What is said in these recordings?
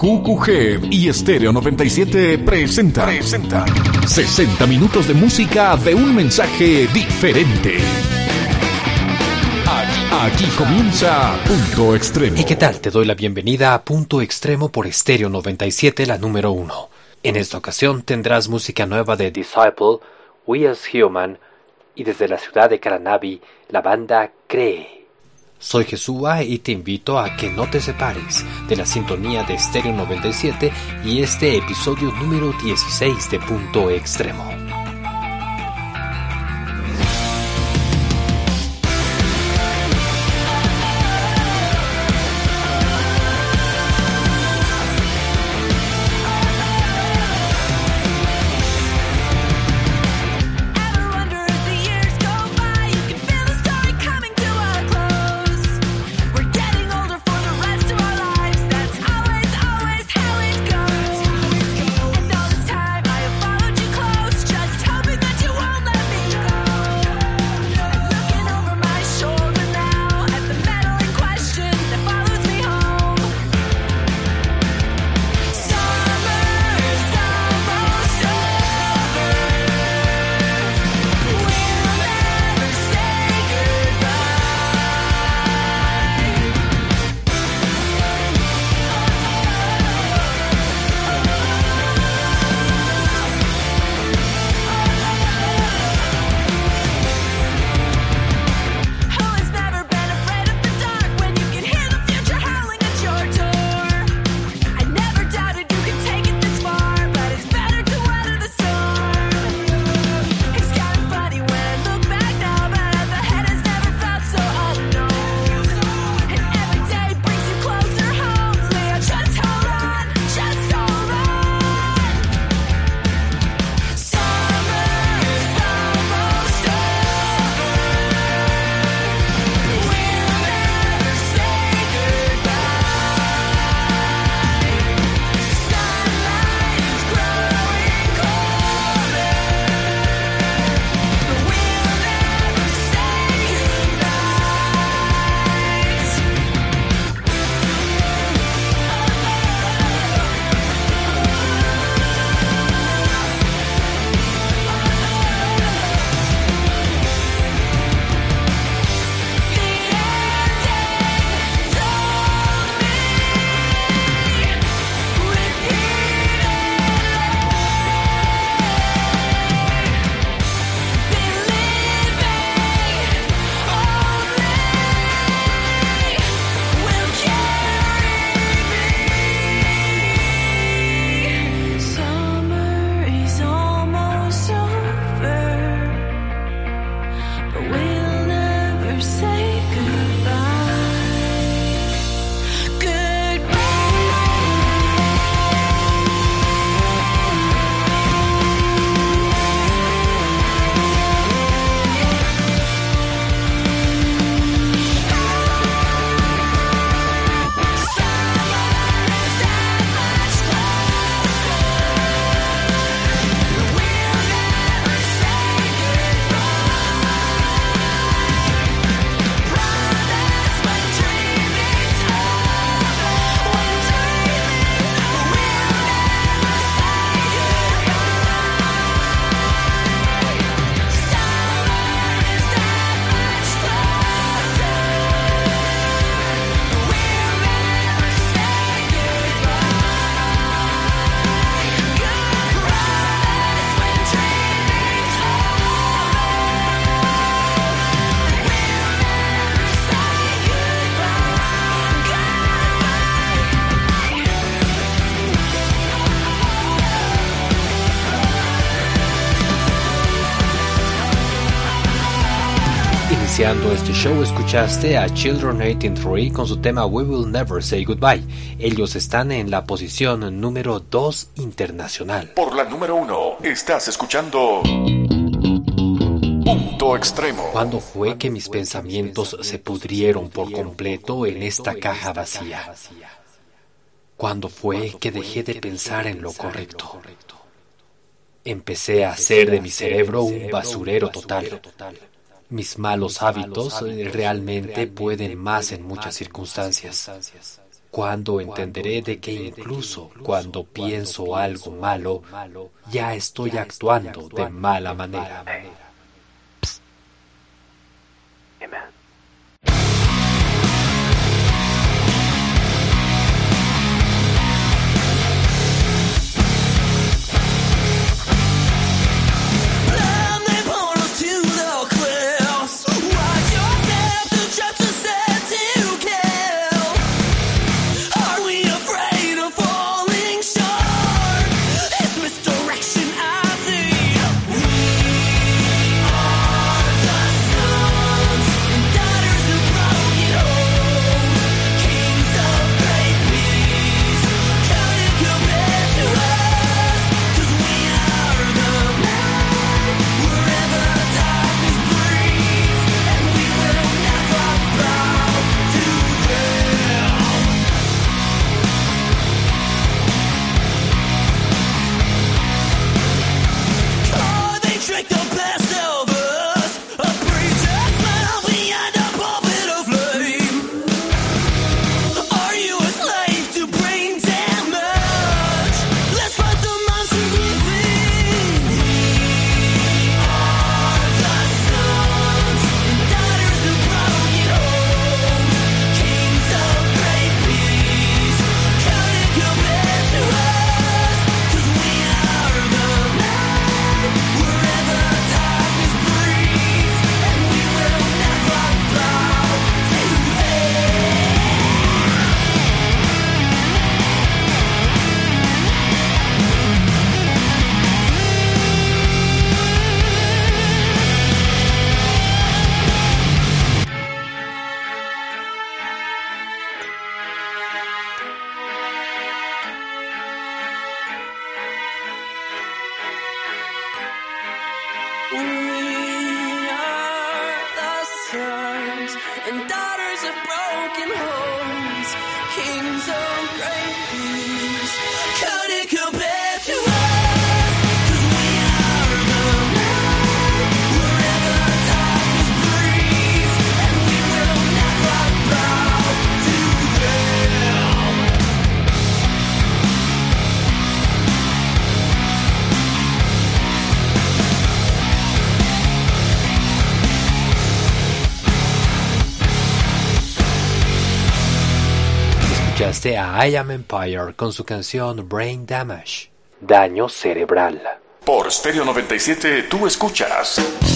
QQG y Estéreo 97 presenta 60 minutos de música de un mensaje diferente. Aquí comienza Punto Extremo. ¿Y qué tal? Te doy la bienvenida a Punto Extremo por Estéreo 97, la número 1. En esta ocasión tendrás música nueva de Disciple, We As Human y desde la ciudad de Caranavi, la banda Cree. Soy Jesúa y te invito a que no te separes de la sintonía de Estéreo 97 y este episodio número 16 de Punto Extremo. Iniciando este show escuchaste a Children 83 con su tema We Will Never Say Goodbye. Ellos están en la posición número 2 internacional. Por la número 1 estás escuchando Punto Extremo. ¿Cuándo fue que mis pensamientos se pudrieron por completo en esta caja vacía? ¿Cuándo fue que dejé de pensar en lo correcto? Empecé a hacer de mi cerebro un basurero total. Mis malos hábitos realmente pueden más en muchas circunstancias. Cuando entenderé de que incluso cuando pienso algo malo, ya estoy actuando de mala manera. Escuchaste a I Am Empire con su canción Brain Damage, daño cerebral. Por Stereo 97 tú escuchas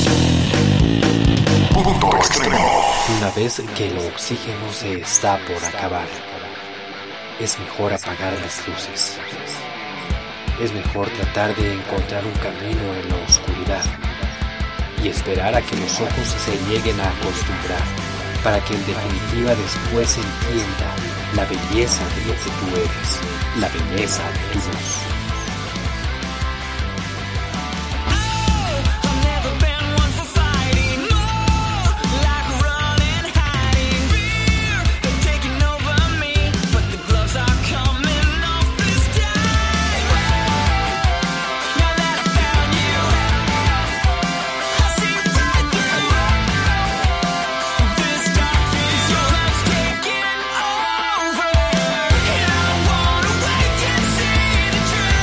Punto Extremo. Una vez que el oxígeno se está por acabar, es mejor apagar las luces. Es mejor tratar de encontrar un camino en la oscuridad y esperar a que los ojos se lleguen a acostumbrar, para que en definitiva después entienda la belleza de lo que tú eres, la belleza de tu voz. Over, and I wanna wait and see the truth.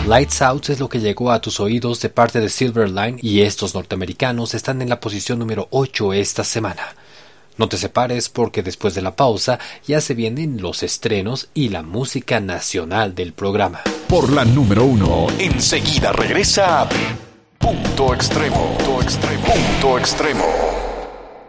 Lights Out es lo que llegó a tus oídos de parte de Silverline, y estos norteamericanos están en la posición número 8 esta semana. No te separes porque después de la pausa ya se vienen los estrenos y la música nacional del programa. Por la número 1, enseguida regresa Punto Extremo. Punto Extremo. Punto Extremo.